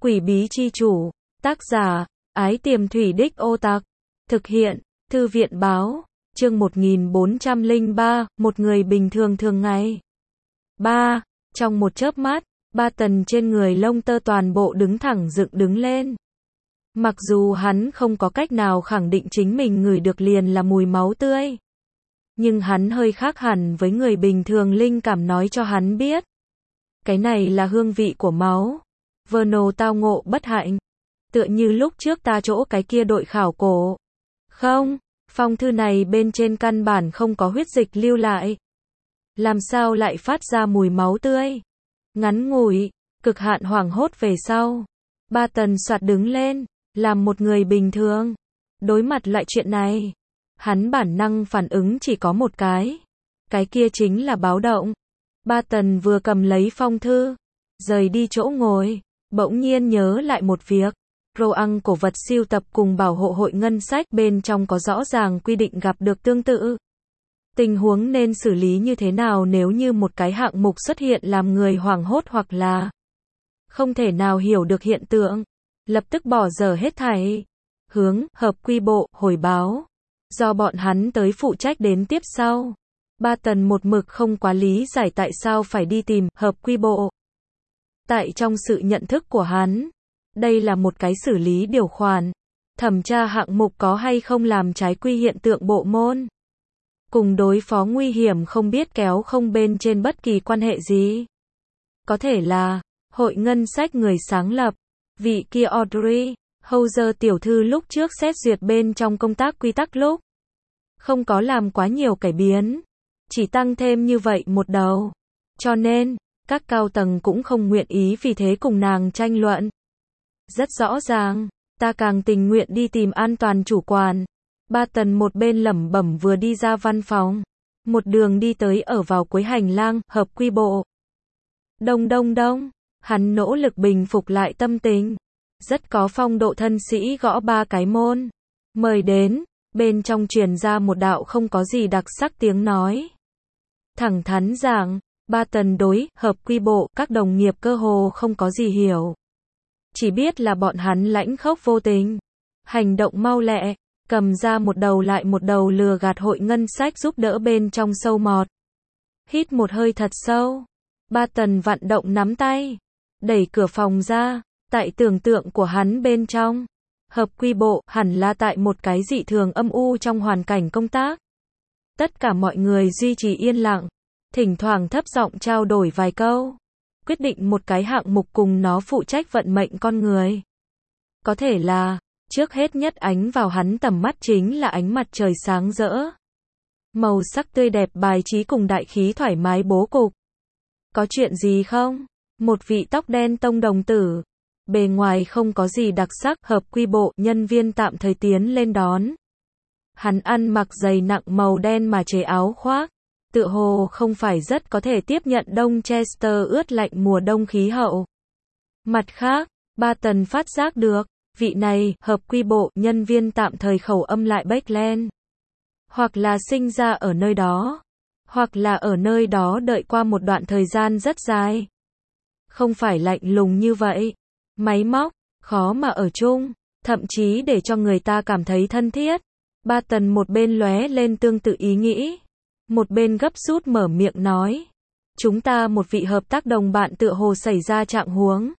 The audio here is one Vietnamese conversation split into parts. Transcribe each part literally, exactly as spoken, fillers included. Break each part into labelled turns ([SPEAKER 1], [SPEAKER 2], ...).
[SPEAKER 1] Quỷ bí chi chủ, tác giả, Ái Tiềm Thủy Đích Ô Tạc, thực hiện, Thư viện báo, chương một nghìn bốn trăm lẻ ba, một người bình thường thường ngày. ba. Trong một chớp mắt, ba tần trên người lông tơ toàn bộ đứng thẳng dựng đứng lên. Mặc dù hắn không có cách nào khẳng định chính mình ngửi được liền là mùi máu tươi. Nhưng hắn hơi khác hẳn với người bình thường, linh cảm nói cho hắn biết. Cái này là hương vị của máu. Verno tao ngộ bất hạnh. Tựa như lúc trước ta chỗ cái kia đội khảo cổ. Không, phong thư này bên trên căn bản không có huyết dịch lưu lại. Làm sao lại phát ra mùi máu tươi? Ngắn ngủi, cực hạn hoảng hốt về sau. Ba tần soạt đứng lên, làm một người bình thường. Đối mặt lại chuyện này, hắn bản năng phản ứng chỉ có một cái. Cái kia chính là báo động. Ba tần vừa cầm lấy phong thư, rời đi chỗ ngồi, bỗng nhiên nhớ lại một việc. Roang cổ vật sưu tập cùng bảo hộ hội ngân sách bên trong có rõ ràng quy định gặp được tương tự. Tình huống nên xử lý như thế nào nếu như một cái hạng mục xuất hiện làm người hoảng hốt hoặc là không thể nào hiểu được hiện tượng. Lập tức bỏ dở hết thảy. Hướng, hợp quy bộ, hồi báo. Do bọn hắn tới phụ trách đến tiếp sau. Ba tần một mực không quá lý giải tại sao phải đi tìm hợp quy bộ. Tại trong sự nhận thức của hắn, đây là một cái xử lý điều khoản. Thẩm tra hạng mục có hay không làm trái quy hiện tượng bộ môn. Cùng đối phó nguy hiểm không biết kéo không bên trên bất kỳ quan hệ gì. Có thể là, hội ngân sách người sáng lập, vị kia Audrey Hauser tiểu thư lúc trước xét duyệt bên trong công tác quy tắc lúc. Không có làm quá nhiều cải biến. Chỉ tăng thêm như vậy một đầu. Cho nên, các cao tầng cũng không nguyện ý vì thế cùng nàng tranh luận. Rất rõ ràng, ta càng tình nguyện đi tìm an toàn chủ quản. Ba tần một bên lẩm bẩm vừa đi ra văn phòng. Một đường đi tới ở vào cuối hành lang, hợp quy bộ. Đông đông đông, hắn nỗ lực bình phục lại tâm tình. Rất có phong độ thân sĩ gõ ba cái môn. Mời đến, bên trong truyền ra một đạo không có gì đặc sắc tiếng nói. Thẳng thắn giảng, ba tần đối, hợp quy bộ, các đồng nghiệp cơ hồ không có gì hiểu. Chỉ biết là bọn hắn lãnh khốc vô tình. Hành động mau lẹ, cầm ra một đầu lại một đầu lừa gạt hội ngân sách giúp đỡ bên trong sâu mọt. Hít một hơi thật sâu. Ba tần vặn động nắm tay. Đẩy cửa phòng ra. Tại tưởng tượng của hắn bên trong. Hợp quy bộ hẳn là tại một cái dị thường âm u trong hoàn cảnh công tác. Tất cả mọi người duy trì yên lặng. Thỉnh thoảng thấp giọng trao đổi vài câu. Quyết định một cái hạng mục cùng nó phụ trách vận mệnh con người. Có thể là, trước hết nhất ánh vào hắn tầm mắt chính là ánh mặt trời sáng rỡ. Màu sắc tươi đẹp bài trí cùng đại khí thoải mái bố cục. Có chuyện gì không? Một vị tóc đen tông đồng tử. Bề ngoài không có gì đặc sắc, hợp quy bộ, nhân viên tạm thời tiến lên đón. Hắn ăn mặc giày nặng màu đen mà chế áo khoác. Tựa hồ không phải rất có thể tiếp nhận đông Chester ướt lạnh mùa đông khí hậu. Mặt khác, ba tần phát giác được, vị này, hợp quy bộ, nhân viên tạm thời khẩu âm lại Beckland. Hoặc là sinh ra ở nơi đó. Hoặc là ở nơi đó đợi qua một đoạn thời gian rất dài. Không phải lạnh lùng như vậy. Máy móc, khó mà ở chung, thậm chí để cho người ta cảm thấy thân thiết. Ba tần một bên lóe lên tương tự ý nghĩ. Một bên gấp rút mở miệng nói. Chúng ta một vị hợp tác đồng bạn tựa hồ xảy ra trạng huống.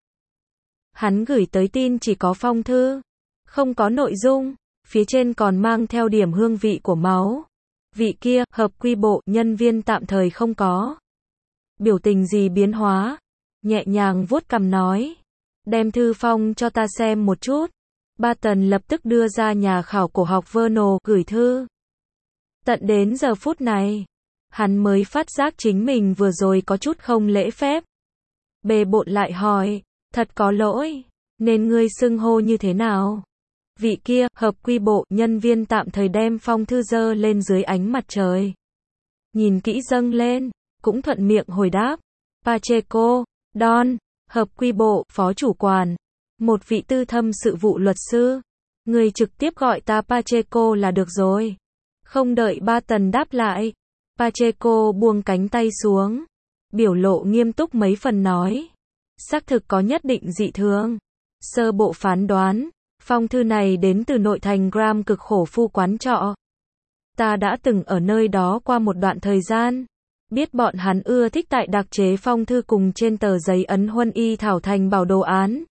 [SPEAKER 1] Hắn gửi tới tin chỉ có phong thư. Không có nội dung. Phía trên còn mang theo điểm hương vị của máu. Vị kia, hợp quy bộ, nhân viên tạm thời không có. Biểu tình gì biến hóa. Nhẹ nhàng vuốt cằm nói. Đem thư phong cho ta xem một chút. Ba tần lập tức đưa ra nhà khảo cổ học Verno gửi thư. Tận đến giờ phút này, hắn mới phát giác chính mình vừa rồi có chút không lễ phép. Bề bộn lại hỏi, thật có lỗi, nên ngươi xưng hô như thế nào? Vị kia, hợp quy bộ, nhân viên tạm thời đem phong thư dơ lên dưới ánh mặt trời. Nhìn kỹ dâng lên, cũng thuận miệng hồi đáp. Pacheco, Don, hợp quy bộ, phó chủ quản. Một vị tư thâm sự vụ luật sư. Người trực tiếp gọi ta Pacheco là được rồi. Không đợi ba tần đáp lại. Pacheco buông cánh tay xuống. Biểu lộ nghiêm túc mấy phần nói. Xác thực có nhất định dị thường. Sơ bộ phán đoán, phong thư này đến từ nội thành Gram Cực Khổ Phu quán trọ. Ta đã từng ở nơi đó qua một đoạn thời gian. Biết bọn hắn ưa thích tại đặc chế phong thư cùng trên tờ giấy ấn huân y thảo thành bảo đồ án.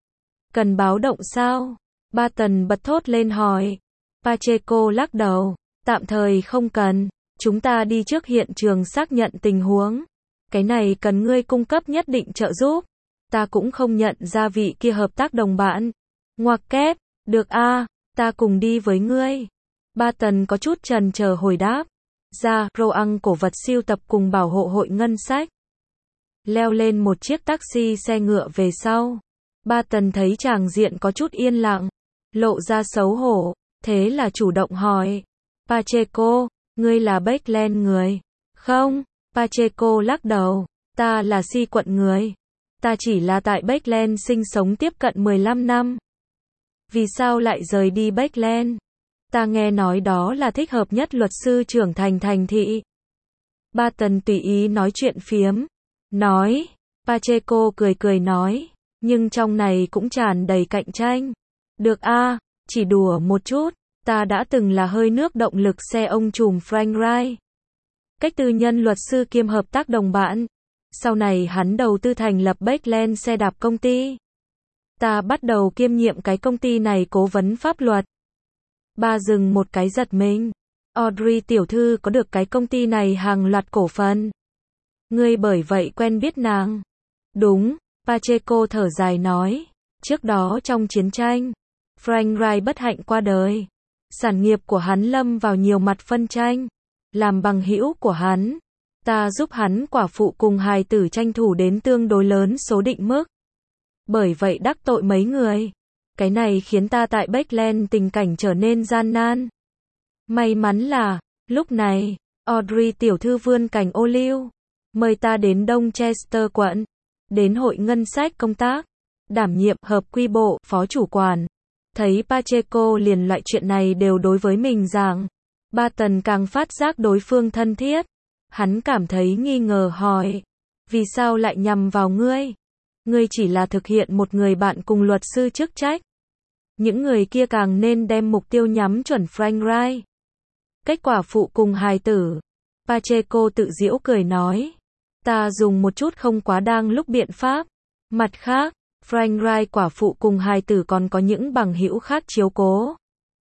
[SPEAKER 1] Cần báo động sao? Barton bật thốt lên hỏi. Pacheco lắc đầu. Tạm thời không cần. Chúng ta đi trước hiện trường xác nhận tình huống. Cái này cần ngươi cung cấp nhất định trợ giúp. Ta cũng không nhận ra vị kia hợp tác đồng bạn. Ngoặc kép. Được a, ta cùng đi với ngươi. Barton có chút chần chờ hồi đáp. Ra, Roang cổ vật siêu tập cùng bảo hộ hội ngân sách. Leo lên một chiếc taxi xe ngựa về sau. Barton thấy tràng diện có chút yên lặng. Lộ ra xấu hổ. Thế là chủ động hỏi. Pacheco, ngươi là Bakeland người? Không, Pacheco lắc đầu. Ta là Si quận người. Ta chỉ là tại Bakeland sinh sống tiếp cận mười lăm năm. Vì sao lại rời đi Bakeland? Ta nghe nói đó là thích hợp nhất luật sư trưởng thành thành thị. Barton tùy ý nói chuyện phiếm. Nói. Pacheco cười cười nói. Nhưng trong này cũng tràn đầy cạnh tranh. Được a, chỉ đùa một chút. Ta đã từng là hơi nước động lực xe ông trùm Frank Wright. Cách tư nhân luật sư kiêm hợp tác đồng bạn. Sau này hắn đầu tư thành lập Bakeland xe đạp công ty. Ta bắt đầu kiêm nhiệm cái công ty này cố vấn pháp luật. Ba dừng một cái giật mình. Audrey tiểu thư có được cái công ty này hàng loạt cổ phần. Ngươi bởi vậy quen biết nàng. Đúng, Pacheco thở dài nói. Trước đó trong chiến tranh, Frank Wright bất hạnh qua đời. Sản nghiệp của hắn lâm vào nhiều mặt phân tranh. Làm bằng hữu của hắn, ta giúp hắn quả phụ cùng hài tử tranh thủ đến tương đối lớn số định mức. Bởi vậy đắc tội mấy người. Cái này khiến ta tại Bakeland tình cảnh trở nên gian nan. May mắn là, lúc này, Audrey tiểu thư vươn cành ô liu. Mời ta đến Đông Chester quận. Đến hội ngân sách công tác. Đảm nhiệm hợp quy bộ, phó chủ quản. Thấy Pacheco liền loại chuyện này đều đối với mình giảng. Barton càng phát giác đối phương thân thiết. Hắn cảm thấy nghi ngờ hỏi. Vì sao lại nhằm vào ngươi? Ngươi chỉ là thực hiện một người bạn cùng luật sư chức trách. Những người kia càng nên đem mục tiêu nhắm chuẩn Frank Wright. Kết quả phụ cùng hài tử. Pacheco tự giễu cười nói. Ta dùng một chút không quá đang lúc biện pháp. Mặt khác, Frank Wright quả phụ cùng hài tử còn có những bằng hữu khác chiếu cố.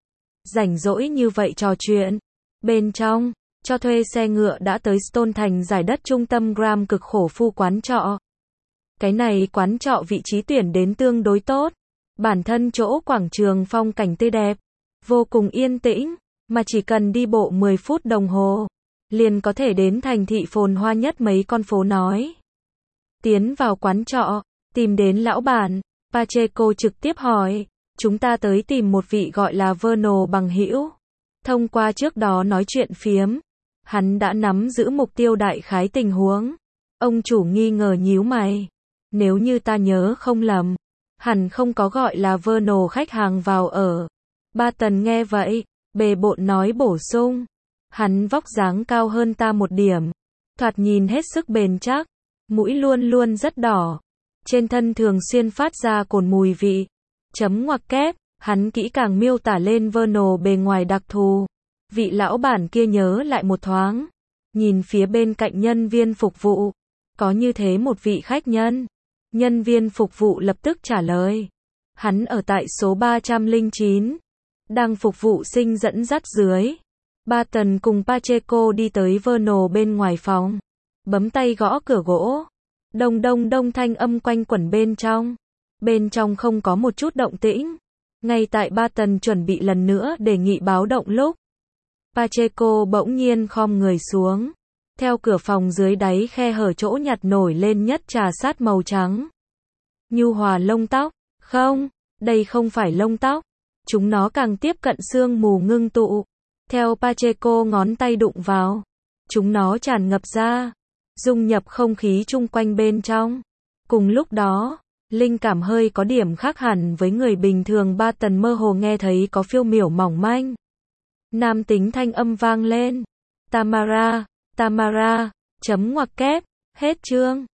[SPEAKER 1] Rảnh rỗi như vậy trò chuyện. Bên trong, cho thuê xe ngựa đã tới Stone thành giải đất trung tâm Gram Cực Khổ Phu quán trọ. Cái này quán trọ vị trí tuyển đến tương đối tốt. Bản thân chỗ quảng trường phong cảnh tươi đẹp. Vô cùng yên tĩnh. Mà chỉ cần đi bộ mười phút đồng hồ. Liền có thể đến thành thị phồn hoa nhất mấy con phố nói. Tiến vào quán trọ. Tìm đến lão bản. Pacheco trực tiếp hỏi. Chúng ta tới tìm một vị gọi là Vernal bằng hữu. Thông qua trước đó nói chuyện phiếm. Hắn đã nắm giữ mục tiêu đại khái tình huống. Ông chủ nghi ngờ nhíu mày. Nếu như ta nhớ không lầm. Hẳn không có gọi là Vernal khách hàng vào ở. Barton nghe vậy. Bề bộn nói bổ sung. Hắn vóc dáng cao hơn ta một điểm. Thoạt nhìn hết sức bền chắc. Mũi luôn luôn rất đỏ. Trên thân thường xuyên phát ra cồn mùi vị. Chấm ngoặc kép. Hắn kỹ càng miêu tả lên Vernal bề ngoài đặc thù. Vị lão bản kia nhớ lại một thoáng. Nhìn phía bên cạnh nhân viên phục vụ. Có như thế một vị khách nhân. Nhân viên phục vụ lập tức trả lời. Hắn ở tại số ba trăm lẻ chín. Đang phục vụ sinh dẫn dắt dưới. Barton cùng Pacheco đi tới Vernal bên ngoài phòng. Bấm tay gõ cửa gỗ. Đông đông đông thanh âm quanh quẩn bên trong. Bên trong không có một chút động tĩnh. Ngay tại Barton chuẩn bị lần nữa đề nghị báo động lúc. Pacheco bỗng nhiên khom người xuống. Theo cửa phòng dưới đáy khe hở chỗ nhặt nổi lên nhất trà sát màu trắng. Nhu hòa lông tóc. Không, đây không phải lông tóc. Chúng nó càng tiếp cận sương mù ngưng tụ. Theo Pacheco ngón tay đụng vào. Chúng nó tràn ngập ra. Dung nhập không khí chung quanh bên trong. Cùng lúc đó, linh cảm hơi có điểm khác hẳn với người bình thường. Barton mơ hồ nghe thấy có phiêu miểu mỏng manh. Nam tính thanh âm vang lên. Tamara, Tamara, chấm ngoặc kép, hết chương.